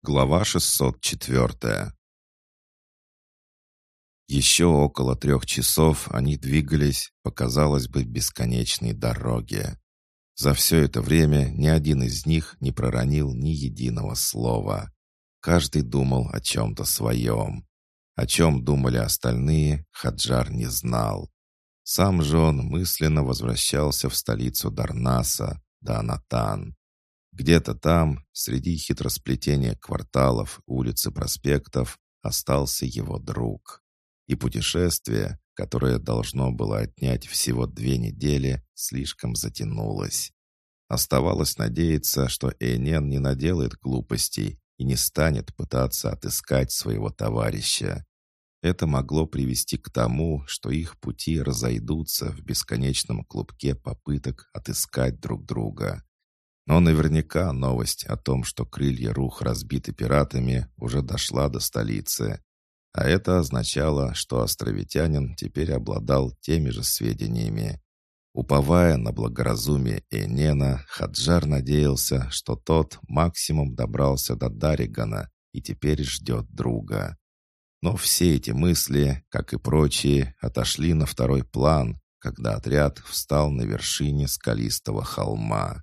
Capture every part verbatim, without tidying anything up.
Глава шестьсот четыре. Еще около трех часов они двигались по, казалось бы, бесконечной дороге. За все это время ни один из них не проронил ни единого слова. Каждый думал о чем-то своем. О чем думали остальные, Хаджар не знал. Сам же он мысленно возвращался в столицу Дарнаса, Даанатан. Где-то там, среди хитросплетения кварталов, улиц и проспектов, остался его друг. И путешествие, которое должно было отнять всего две недели, слишком затянулось. Оставалось надеяться, что Эйнен не наделает глупостей и не станет пытаться отыскать своего товарища. Это могло привести к тому, что их пути разойдутся в бесконечном клубке попыток отыскать друг друга. Но наверняка новость о том, что крылья Рух разбиты пиратами, уже дошла до столицы. А это означало, что островитянин теперь обладал теми же сведениями. Уповая на благоразумие Эйнена, Хаджар надеялся, что тот максимум добрался до Дарригана и теперь ждет друга. Но все эти мысли, как и прочие, отошли на второй план, когда отряд встал на вершине скалистого холма.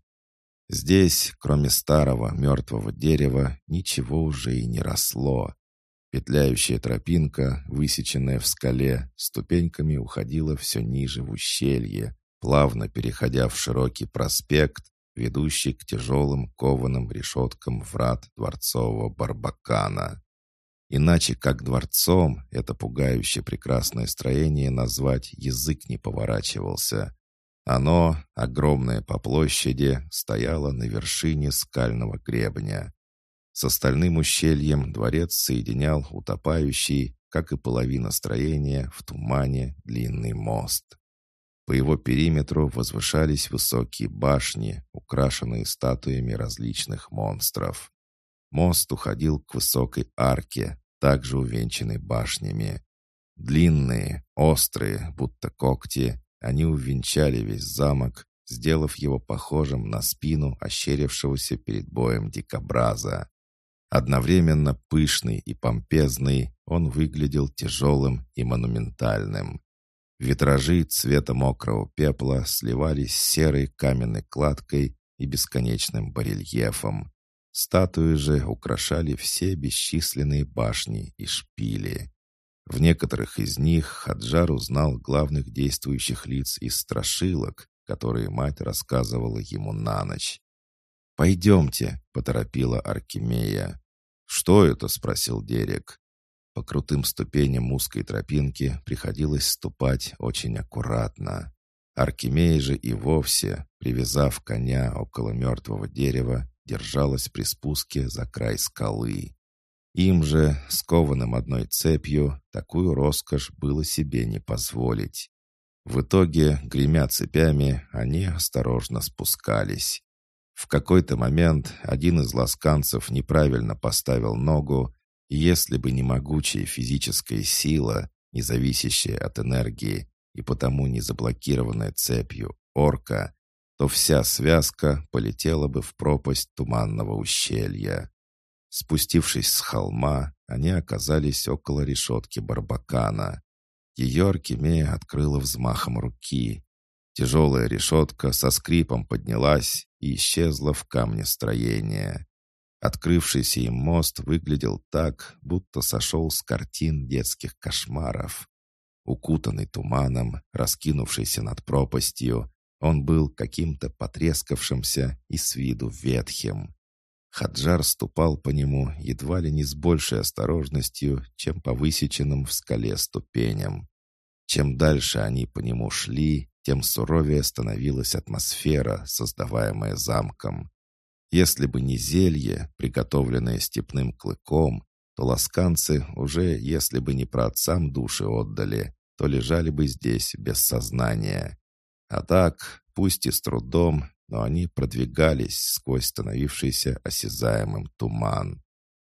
Здесь, кроме старого мертвого дерева, ничего уже и не росло. Петляющая тропинка, высеченная в скале, ступеньками уходила все ниже в ущелье, плавно переходя в широкий проспект, ведущий к тяжелым кованым решеткам врат дворцового Барбакана. Иначе как дворцом это пугающее прекрасное строение назвать язык не поворачивался. Оно, огромное по площади, стояло на вершине скального гребня. С остальным ущельем дворец соединял утопающий, как и половина строения, в тумане длинный мост. По его периметру возвышались высокие башни, украшенные статуями различных монстров. Мост уходил к высокой арке, также увенчанной башнями. Длинные, острые, будто когти, они увенчали весь замок, сделав его похожим на спину ощерившегося перед боем дикобраза. Одновременно пышный и помпезный, он выглядел тяжелым и монументальным. Витражи цвета мокрого пепла сливались с серой каменной кладкой и бесконечным барельефом. Статуи же украшали все бесчисленные башни и шпили. В некоторых из них Хаджар узнал главных действующих лиц из страшилок, которые мать рассказывала ему на ночь. «Пойдемте», — поторопила Аркемия. «Что это?» — спросил Дерек. По крутым ступеням узкой тропинки приходилось ступать очень аккуратно. Аркемия же и вовсе, привязав коня около мертвого дерева, держалась при спуске за край скалы. Им же, скованным одной цепью, такую роскошь было себе не позволить. В итоге, гремя цепями, они осторожно спускались. В какой-то момент один из ласканцев неправильно поставил ногу, и если бы не могучая физическая сила, не зависящая от энергии и потому не заблокированная цепью орка, то вся связка полетела бы в пропасть туманного ущелья. Спустившись с холма, они оказались около решетки Барбакана. Ее Аркемия открыла взмахом руки. Тяжелая решетка со скрипом поднялась и исчезла в камне строения. Открывшийся им мост выглядел так, будто сошел с картин детских кошмаров. Укутанный туманом, раскинувшийся над пропастью, он был каким-то потрескавшимся и с виду ветхим. Хаджар ступал по нему едва ли не с большей осторожностью, чем по высеченным в скале ступеням. Чем дальше они по нему шли, тем суровее становилась атмосфера, создаваемая замком. Если бы не зелье, приготовленное степным клыком, то ласканцы уже, если бы не праотцам души отдали, то лежали бы здесь без сознания. А так, пусть и с трудом, но они продвигались сквозь становившийся осязаемым туман.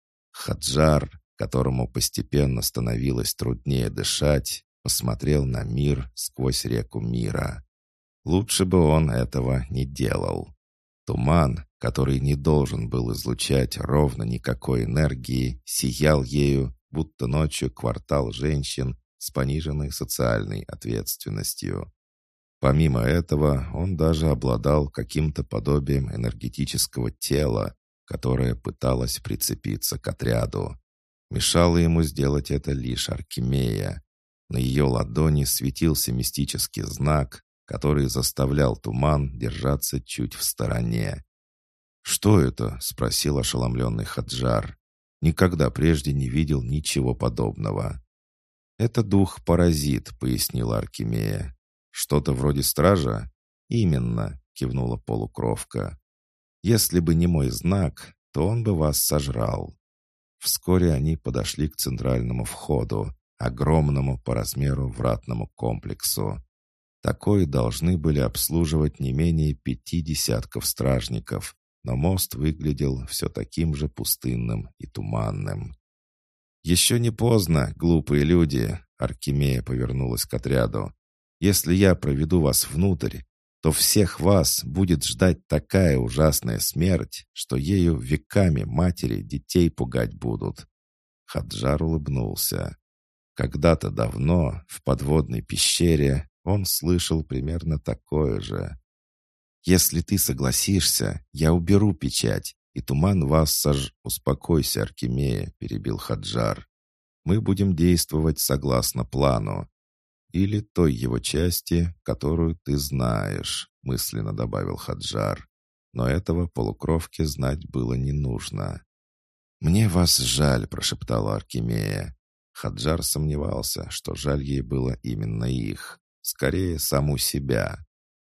Хаджар, которому постепенно становилось труднее дышать, посмотрел на мир сквозь реку мира. Лучше бы он этого не делал. Туман, который не должен был излучать ровно никакой энергии, сиял ею, будто ночью квартал женщин с пониженной социальной ответственностью. Помимо этого, он даже обладал каким-то подобием энергетического тела, которое пыталось прицепиться к отряду. Мешало ему сделать это лишь Аркемия. На ее ладони светился мистический знак, который заставлял туман держаться чуть в стороне. «Что это?» — спросил ошеломленный Хаджар. Никогда прежде не видел ничего подобного. «Это дух-паразит», — пояснила Аркемия. «Что-то вроде стража?» «Именно», — кивнула полукровка. «Если бы не мой знак, то он бы вас сожрал». Вскоре они подошли к центральному входу, огромному по размеру вратному комплексу. Такой должны были обслуживать не менее пяти десятков стражников, но мост выглядел все таким же пустынным и туманным. «Еще не поздно, глупые люди!» — Аркемия повернулась к отряду. «Если я проведу вас внутрь, то всех вас будет ждать такая ужасная смерть, что ею веками матери детей пугать будут». Хаджар улыбнулся. Когда-то давно, в подводной пещере, он слышал примерно такое же. «Если ты согласишься, я уберу печать, и туман вас сож...» «Успокойся, Аркемия», — перебил Хаджар. «Мы будем действовать согласно плану. Или той его части, которую ты знаешь», — мысленно добавил Хаджар. Но этого полукровке знать было не нужно. «Мне вас жаль», — прошептала Аркемия. Хаджар сомневался, что жаль ей было именно их. Скорее, саму себя.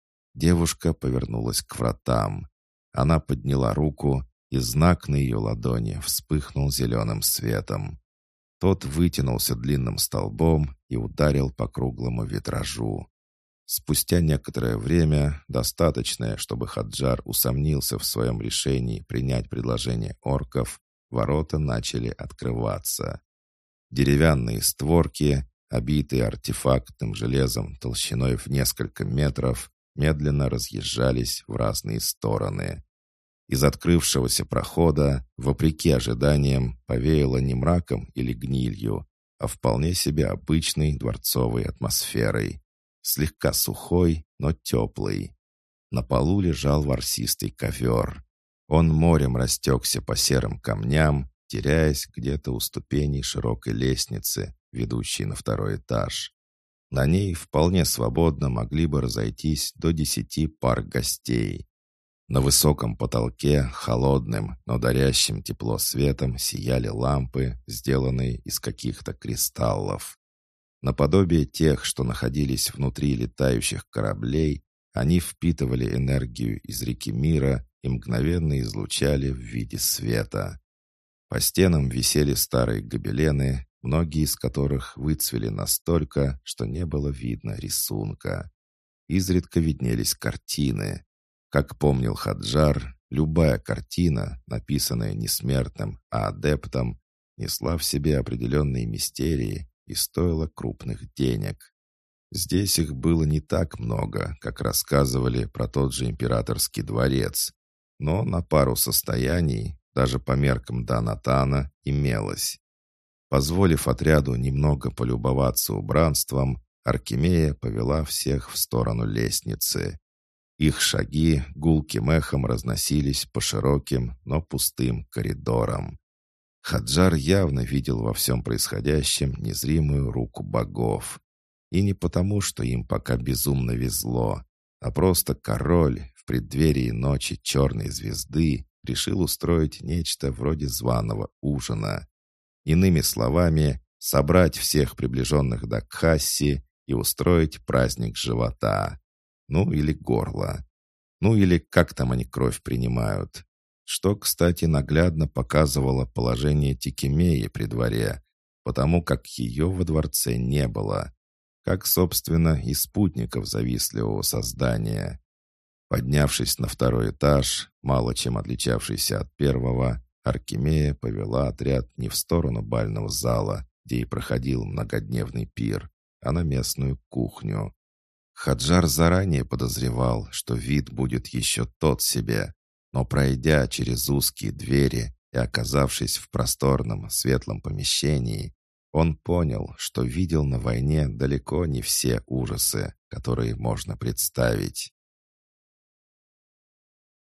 Девушка повернулась к вратам. Она подняла руку, и знак на ее ладони вспыхнул зеленым светом. Тот вытянулся длинным столбом и ударил по круглому витражу. Спустя некоторое время, достаточное, чтобы Хаджар усомнился в своем решении принять предложение орков, ворота начали открываться. Деревянные створки, обитые артефактным железом толщиной в несколько метров, медленно разъезжались в разные стороны. Из открывшегося прохода, вопреки ожиданиям, повеяло не мраком или гнилью, а вполне себе обычной дворцовой атмосферой. Слегка сухой, но теплый. На полу лежал ворсистый ковер. Он морем растекся по серым камням, теряясь где-то у ступеней широкой лестницы, ведущей на второй этаж. На ней вполне свободно могли бы разойтись до десяти пар гостей. На высоком потолке, холодным, но дарящим тепло светом, сияли лампы, сделанные из каких-то кристаллов. Наподобие тех, что находились внутри летающих кораблей, они впитывали энергию из реки мира и мгновенно излучали в виде света. По стенам висели старые гобелены, многие из которых выцвели настолько, что не было видно рисунка. Изредка виднелись картины. Как помнил Хаджар, любая картина, написанная не смертным, а адептом, несла в себе определенные мистерии и стоила крупных денег. Здесь их было не так много, как рассказывали про тот же императорский дворец, но на пару состояний, даже по меркам Данатана, имелось. Позволив отряду немного полюбоваться убранством, Аркемия повела всех в сторону лестницы. Их шаги гулким эхом разносились по широким, но пустым коридорам. Хаджар явно видел во всем происходящем незримую руку богов. И не потому, что им пока безумно везло, а просто король в преддверии ночи черной звезды решил устроить нечто вроде званого ужина. Иными словами, собрать всех приближенных до Кхасси и устроить праздник живота. Ну или горла. Ну или как там они кровь принимают. Что, кстати, наглядно показывало положение Тикемеи при дворе, потому как ее во дворце не было. Как, собственно, и спутников завистливого создания. Поднявшись на второй этаж, мало чем отличавшийся от первого, Аркемия повела отряд не в сторону бального зала, где и проходил многодневный пир, а на местную кухню. Хаджар заранее подозревал, что вид будет еще тот себе, Но пройдя через узкие двери и оказавшись в просторном светлом помещении, он понял, что видел на войне далеко не все ужасы, которые можно представить.